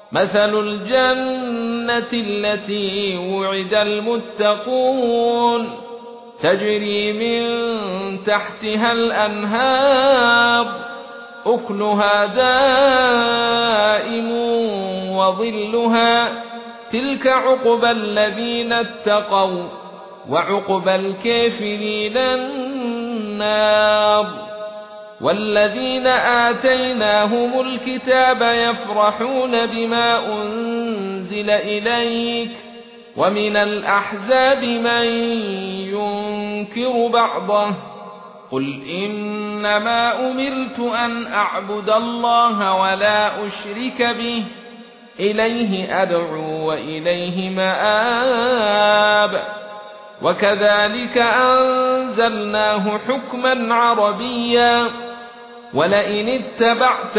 مثل الجنة التي وعد المتقون تجري من تحتها الأنهار أكلها دائم وظلها تلك عقبى الذين اتقوا وعقبى الكافرين النار والذين آتيناهم الكتاب يفرحون بما أنزل إليك ومن الأحزاب من ينكر بعضه قل إنما أمرت أن أعبد الله ولا أشرك به إليه أدعو وإليه مآب وكذلك أنزلناه حكما عربيا ولئن اتبعت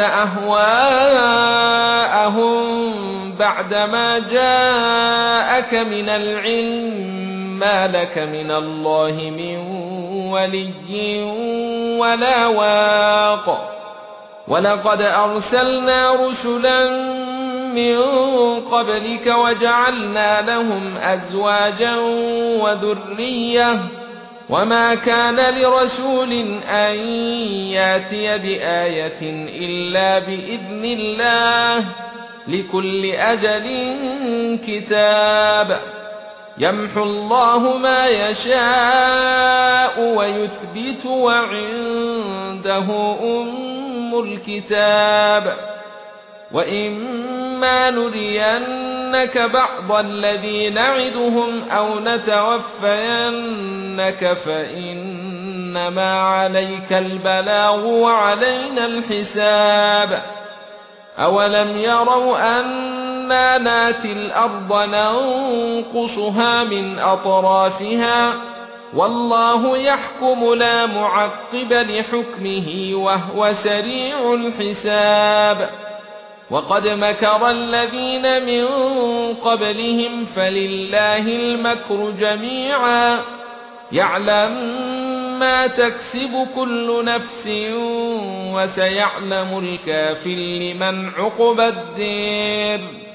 أهواءهم بعدما جاءك من العلم ما لك من الله من ولي ولا واق ولقد أرسلنا رسلا من قبلك وجعلنا لهم أزواجا وذرية وما كان لرسول أن ياتي بآية إلا بإذن الله لكل أجل كتاب يمحو الله ما يشاء ويثبت وعنده أم الكتاب وإما نرينك بعض الذي نعدهم أو نتوفينك فإنما عليك البلاغ وعلينا الحساب أولم يروا أنا ناتي الأرض ننقصها من أطرافها والله يحكم لا معقب لحكمه وهو سريع الحساب وقد مكر الذين من قبلهم فلله المكر جميعا يعلم ما تكسب كل نفس وسيعلم الكافر لمن عقبى الدير